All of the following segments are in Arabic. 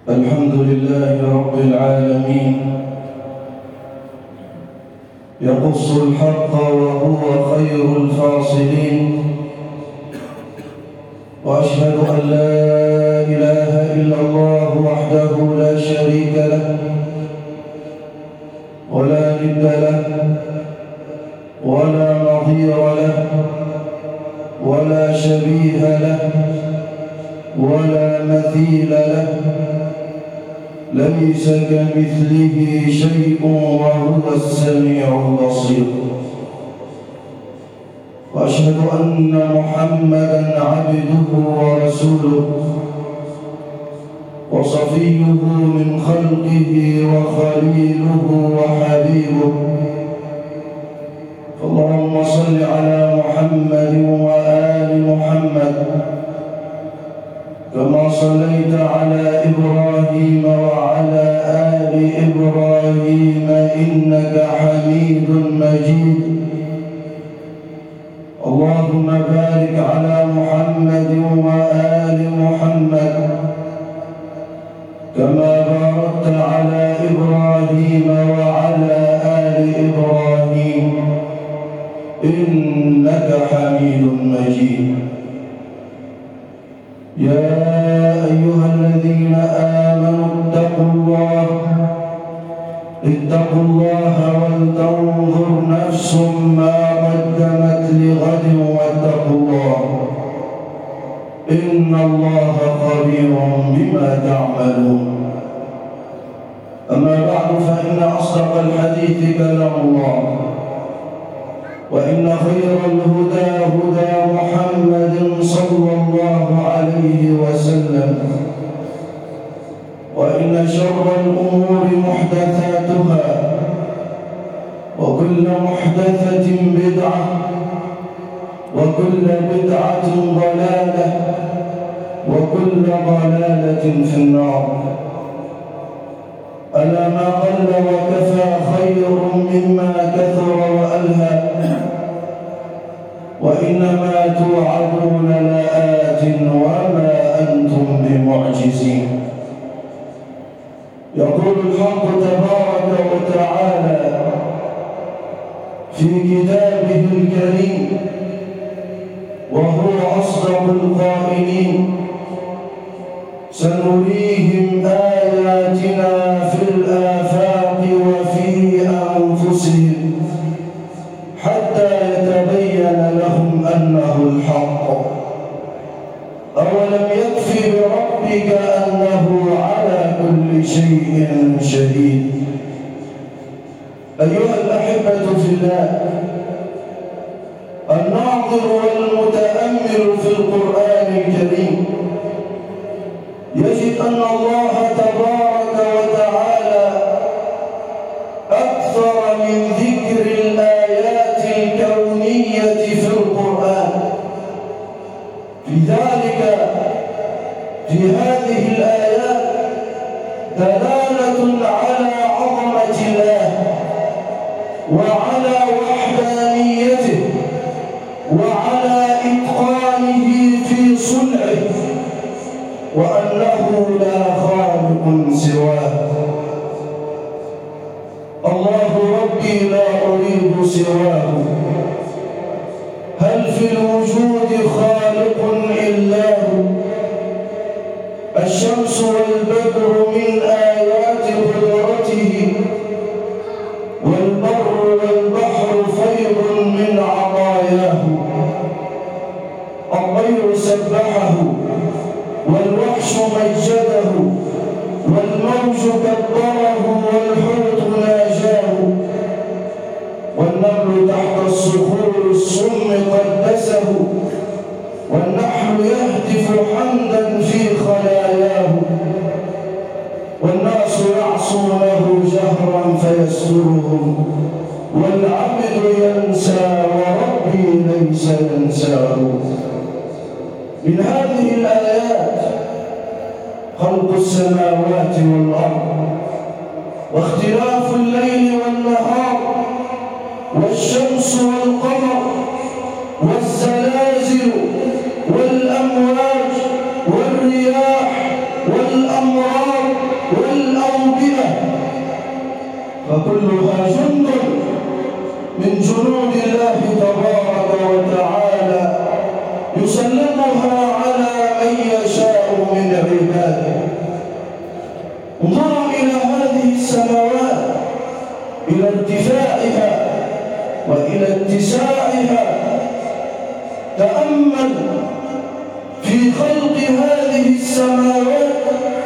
الحمد لله رب العالمين، يقص الحق وهو خير الفاصلين، وأشهد أن لا إله إلا الله وحده لا شريك له ولا ند له ولا نظير له ولا شبيه له ولا مثيل له، ليس كمثله شيء وهو السميع البصير. وأشهد أن محمدًا عبده ورسوله وصفيه من خلقه وخليله وحبيبه، فاللهم صل على محمد وآل محمد كما صليت على إبراهيم وعلى آل إبراهيم إنك حميد مجيد. اللهم بارك على محمد وآل محمد كما باركت على إبراهيم وعلى آل إبراهيم إنك حميد مجيد. يا أيها الذين آمنوا اتقوا الله ولتنظر نفس ما قدمت لغد واتقوا الله إن الله خبير بما تعملون. أما بعد، فإن أصدق الحديث كلام الله، وإن خير الهدى هدى محمد صلى الله عليه وسلم، وإن شر الأمور محدثاتها، وكل محدثة بدعة، وكل بدعة ضلالة، وكل ضلالة في النار. ألا ما قل وكفى خير مما كثر وألهى، وإنما توعدون لآت وما أنتم بمعجزين. يقول الحق تبارك وتعالى في كتابه الكريم وهو أصدق القائلين: سنريهم آياتنا في الآفاق وفي أنفسهم حتى يتبين لهم أنه الحق. أولم يكف بربك أنه على كل شيء شهيد. أيها الأحبة في الله، الناظر والمتأمل في القرآن الكريم يجد أن الله تبارك وتعالى أكثر من ذكر الآيات الكونية في القرآن. في هذه الآيات دلالة على عظمة الله وعلى وحدانيته وعلى إتقانه في صنعه، وأنه لا خالق سواه. الله ربي لا أريد سواه، هل في الوجود خالق إلا هو؟ الشمس والبدر من آيات قدرته، والبر والبحر فيض من عطاياه. الطير سبحه والوحش مجده، والموج كبره والحوت ناجاه، والنمل تحت الصخور الصم قدسه، والنحل يهتف حمدا في خلاياه، والناس يعصونه جهرا فيسترهم، والعبد ينسى وربي ليس ينساه. من هذه الآيات خلق السماوات والأرض، واختلاف الليل والنهار، والشمس والقمر، والزلازل والأمواج والرياح والأمراض والأرض والأوبئة، فكلها جند من جنود الله تبارك وتعالى يسلمها على من يشاء من عباده. انظروا إلى هذه السماوات، إلى ارتفاعها وإلى اتساعها. تأمل في خلق هذه السماوات.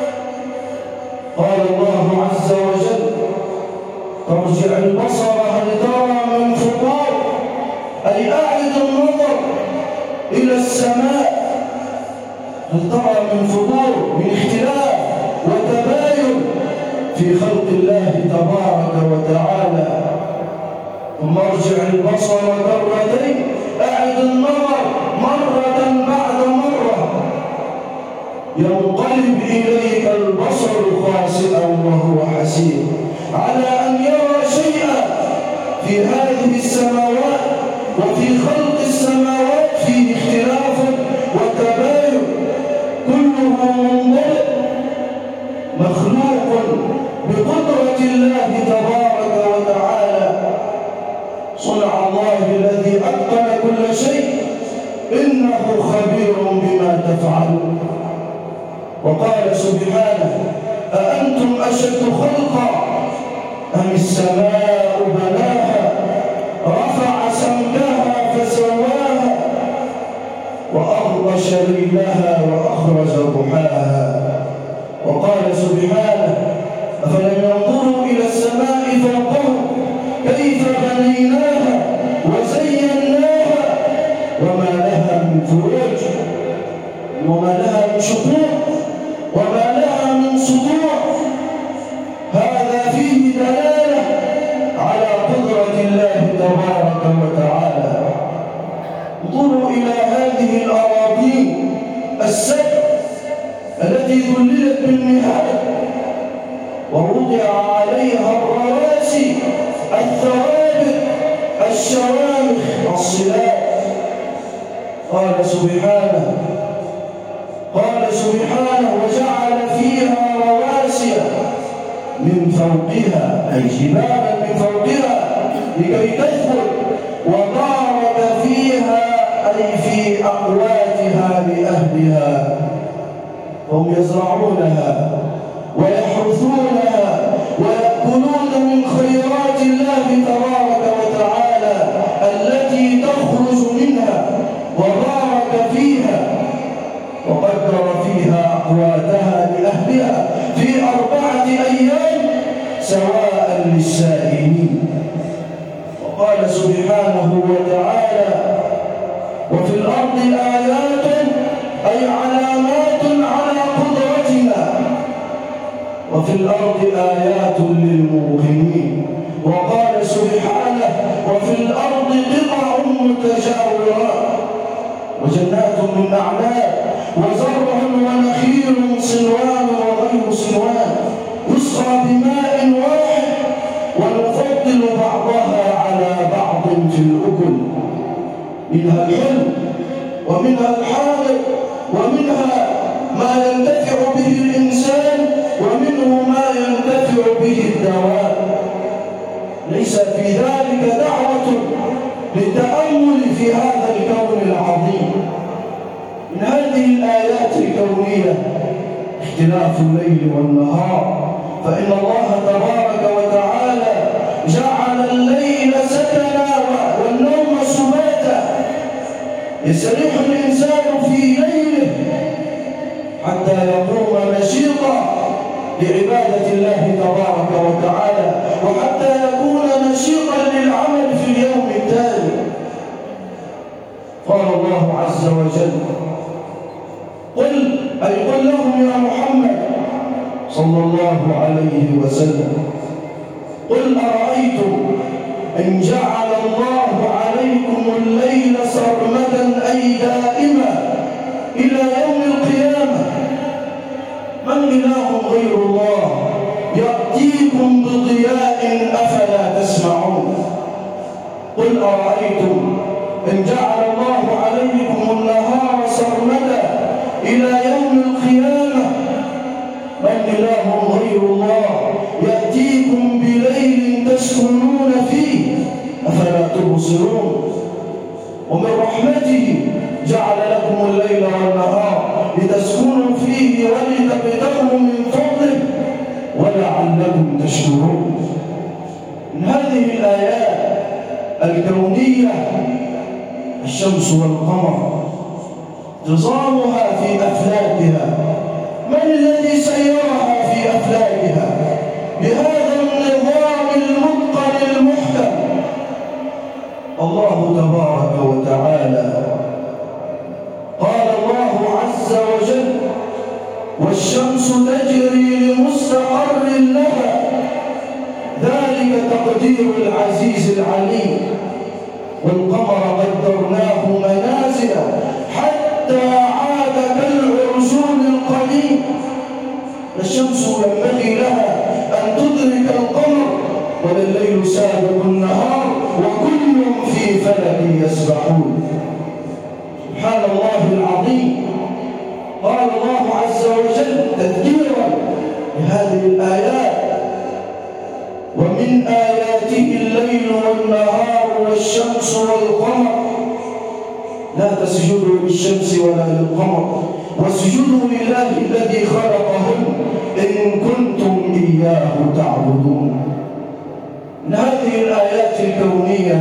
قال الله عز وجل: ترجع البصر هل ترى من فطور، أي أعد النظر إلى السماء هل ترى من فطور، من اختلاف وتباين في خلق الله تبارك وتعالى. ثم ارجع البصر كرتين، أعد النظر مرة بعد مرة، ينقلب إليك البصر خاسئا وهو حسير على أن يرى شيئا في هذه السماوات وفي خلق السماوات فيه اختلاف وتباين، كله منضبط مخلوق بقدرة الله تبارك وتعالى. صنع الله الذي أتقن كل شيء، إنه خبير بما تفعلون. وقال سبحانه: أأنتم أشد خلقا أم السماء بناها رفع سمكها فسواها وأغطش ليلها وأخرج ضحاها. وقال سبحانه: أفلم ينظروا إلى السماء فوقهم كيف بنيناها وزيناها وما لها من فروج وما لها من شقوق وما لها من سطوع. هذا فيه دلالة على قدرة الله تبارك وتعالى. انظروا إلى هذه الأراضين السبع التي ذللت بالمهاد ووضع عليها الرواسي الثوابت الشوامخ الصلات. قال سبحانه: وجعل فيها رواسي من فوقها، أي جبالا من فوقها لكي تثبت، وبارك فيها أي في أقواتها لأهلها، هم يزرعونها ويحرثونها ويأكلون من خيرات الله تبارك وتعالى التي تخرج منها، وبارك فيها وقدر فيها أقواتها لأهلها في 4 أيام سواء للسائلين. وقال سبحانه وتعالى: وفي الأرض آيات، أي علامات على قدرتنا، وفي الأرض آيات للموقنين. وقال سبحانه: وفي الأرض قطع متجاورات وجنات من أعناب وزرع ونخيل صنوان وغير صنوان يسقى بماء واحد ونفضل بعضها على بعض في الأكل، منها الحلو ومنها الحادق ومنها ما ينتفع به الإنسان ومنه ما ينتفع به الدواب. ليس في ذلك دعوة للتأمل في هذا الكون العظيم. من هذه الآيات الكونية اختلاف الليل والنهار، فإن الله تبارك وتعالى جعل الليل سكنا والنوم سباتا، يستريح الإنسان في ليله حتى يقوم نشيطا لعبادة الله تبارك وتعالى، وحتى يكون نشيطا للعمل في اليوم التالي. قال الله عز وجل: قل لهم يا محمد صلى الله عليه وسلم: قل أرأيتم إن جعل الله عليكم الليل سرمدا أي دائما إلى يوم القيامة من إله غير الله يأتيكم بضياء أفلا تسمعون. قل أرأيتم إن جعل الله عليكم النهار سرمدا إلى يوم القيامة من إله غير الله يأتيكم بليل تسكنون فيه أفلا تبصرون ومن رحمته جعل لكم الليل والنهار لتسكنوا فيه ولتبتغوا من فضله ولعلكم تشكرون. من هذه الآيات الكونية الشمس والقمر نظامها في أفلاكها. من الذي سيرها في أفلاكها بهذا النظام المتقن المحكم؟ الله تبارك وتعالى. قال الله عز وجل: والشمس تجري لمستقر لها ذلك تقدير العزيز العليم والقمر قدرناه منازل حتى عاد كالعرجون القديم. الشمس ينبغي لها أن تدرك القمر ولا الليل سابق النهار وكل في فلك يسبحون. سبحان الله العظيم. قال الله عز وجل تذكيرا بهذه الآيات: ومن آياته الليل والنهار والشمس والقمر لا تسجدوا للشمس ولا للقمر واسجدوا لله الذي خلقهن إن كنتم إياه تعبدون. من هذه الآيات الكونية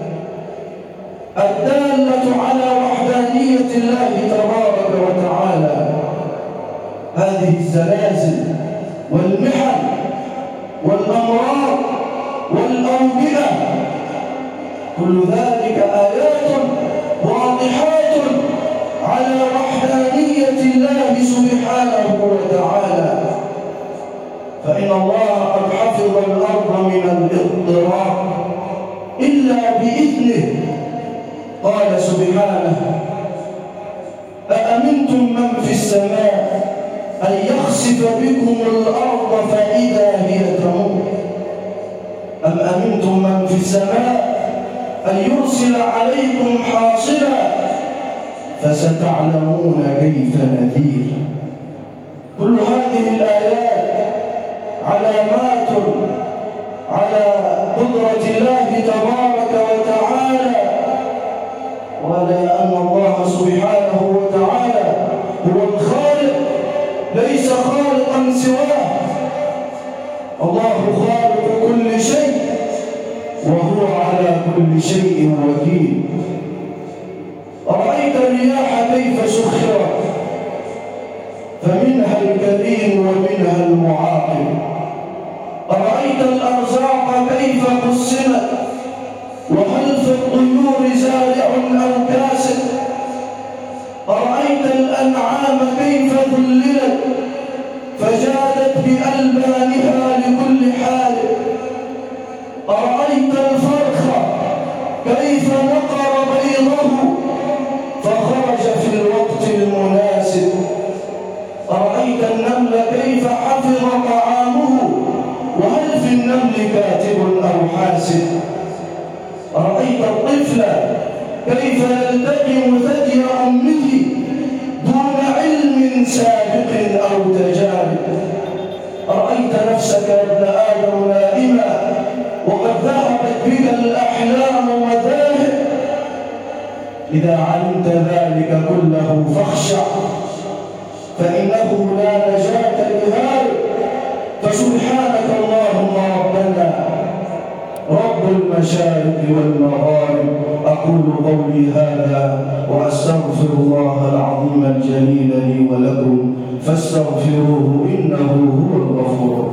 الدالة على وحدانية الله تبارك وتعالى هذه الزلازل والمحن والأمراض والأوبئة، كل ذلك آيات واضحات على وحدانية الله سبحانه وتعالى. فإن الله قد حفظ الأرض من الاضطراب إلا بإذنه. قال سبحانه: أأمنتم من في السماء أن يخسف بكم الأرض فإذا هي تمور أم أمنتم من في السماء أن يرسل عليكم حاصبا فستعلمون كيف نذير. كل هذه الآيات علامات على قدرة الله تبارك وتعالى وعلى أن الله سبحانه وتعالى هو الخالق ليس خالقا سواه. الله خالق كل شيء وهو على كل شيء وكيل. أرأيت الرياح كيف سخرت فمنها الكريم ومنها المعاقب. أرأيت الأرزاق كيف قسمت وهل في الطيور زارع أو كاسد. أرأيت الأنعام كيف ذللت فجادت بألبانها لكل حال. أرأيت الفرخ كيف نقر بيضه فخرج في الوقت المناسب. أرأيت النمل كيف حفظ طعامه وهل في النمل كاتب أو حاسب. أرأيت الطفل كيف يلتقم ثدي أمه دون علم سابق أو تجارب. أرأيت نفسك يا ابن آدم نائما وقد ذهبت بك الأحلام وذاهب. إذا علمت ذلك كله فاخشع فإنه لا نجاة لهارب. فسبحانك اللهم ربنا رب المشارق والمغارب. أقول قولي هذا وأستغفر الله العظيم الجليل لي ولكم فاستغفروه إنه هو الغفور.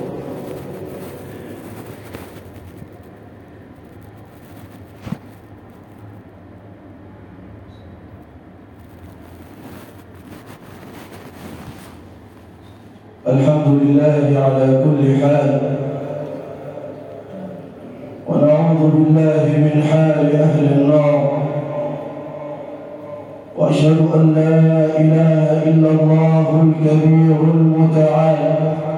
الحمد لله على كل حال ونعوذ بالله من حال أهل النار. وأشهد أن لا إله إلا الله الكبير المتعال.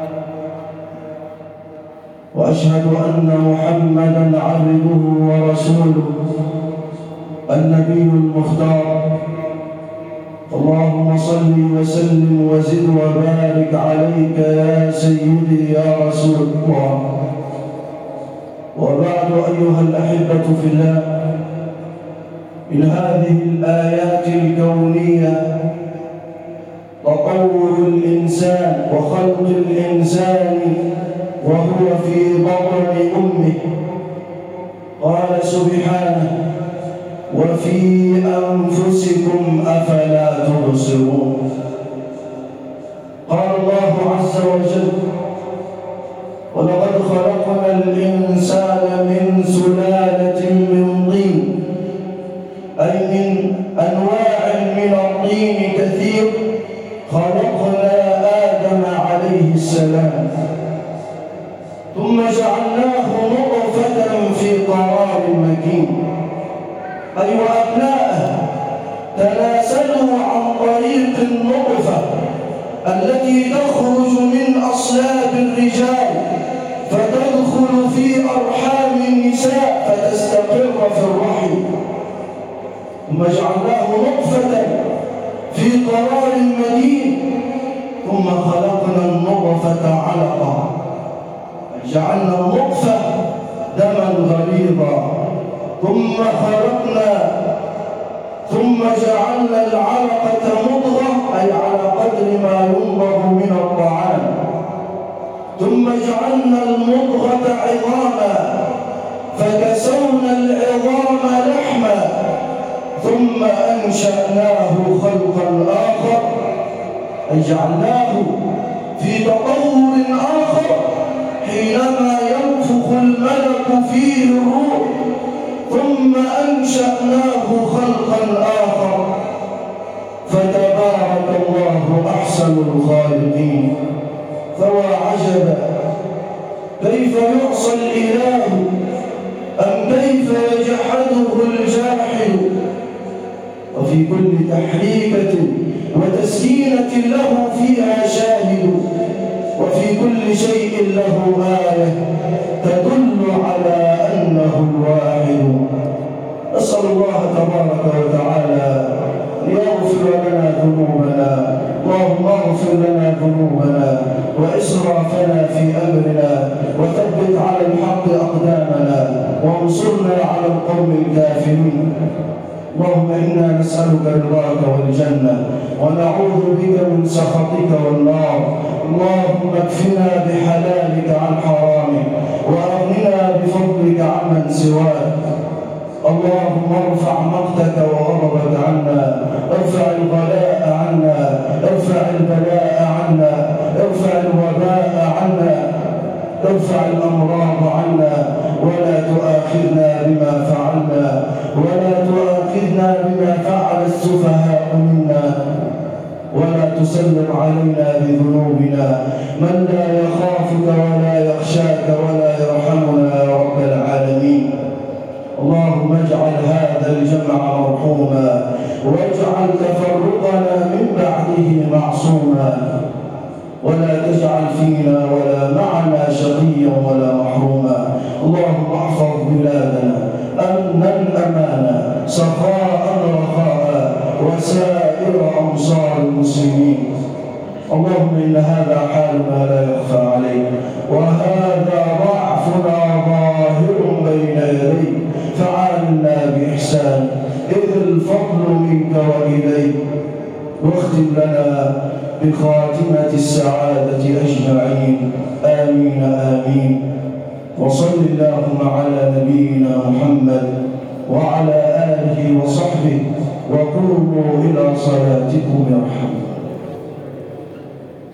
وأشهد أن محمدًا عبده ورسوله النبي المختار اللهم صل وسلم وزد وبارك عليك يا سيدي يا رسول الله. وبعد أيها الأحبة في الله، من هذه الآيات الكونية تطور الإنسان وخلق الإنسان وهو في بطن أمه. قال سبحانه: وفي أنفسكم أفلا تبصرون. قال الله عز وجل: ولقد خلقنا الإنسان من سلالة من طين، أي من أنواع من الطين كثير. خلقنا آدم عليه السلام ثم جعلناه نطفة في قرار مكين، أي وأبناءه تناسلوا عن طريق النطفة التي تخرج من أصلاب الرجال فتدخل في أرحام النساء فتستقر في الرحم، ثم جعلناه نطفة في قرار مكين، ثم خلقنا النطفة علقة، جعلنا النطفة دما غليظا، ثم جعلنا العلقة مضغة، أي على قدر ما ينضغ من الطعام، ثم جعلنا المضغة عظاما فكسونا العظام لحما، ثم أنشأناه خلقا آخر، أي جعلناه في تطور آخر حينما ينفخ الملك فيه الروح، ثم أنشأناه خلقا آخر. فتبارك الله أحسن الخالقين. فوعجبا كيف يعصى الإله أم كيف يجحده الجاحد، وفي كل تحريكة وتسكينة له فيها شاهد، وفي كل شيء له آية تدل على أنه الواحد. نسأل الله تبارك وتعالى أن يغفر لنا ذنوبنا. اللهم اغفر لنا ذنوبنا وإسرافنا في أمرنا، وثبت على الحق أقدامنا، وانصرنا على القوم الكافرين. اللهم إنا نسألك رضاك والجنة، ونعوذ بك من سخطك والنار. اللهم اكفنا بحلالك عن حرامك، وأغننا بفضلك عمن سواك. اللهم ارفع مقتك وغضبك عنا، ارفع الغلاء عنا، ارفع البلاء عنا، ارفع الوباء عنا، ارفع الأمراض عنا، ولا تؤاخذنا بما فعلنا، ولا تؤاخذنا بما فعل السفهاء منا، ولا تسلط علينا بذنوبنا من لا يخافك ولا يخشاك ولا يرحمنا يا رب العالمين. اللهم اجعل هذا الجمع مرحوما، واجعل تفرقنا من بعده معصوما، ولا تجعل فينا ولا معنا شقيا ولا محروما. اللهم احفظ بلادنا أمنا أمانا، سخاء رخاء، وسائر أمصار المسلمين. اللهم إن هذا حالنا لا يخفى عليك، وهذا ضعفنا ظاهر بين يديك، فعاملنا بإحسان، إذ الفضل منك وإليك. واختم لنا بخاتمة السعادة أجمعين، آمين آمين. وصل اللهم على نبينا محمد وعلى آله وصحبه، وقوموا إلى صلاتكم يرحمكم.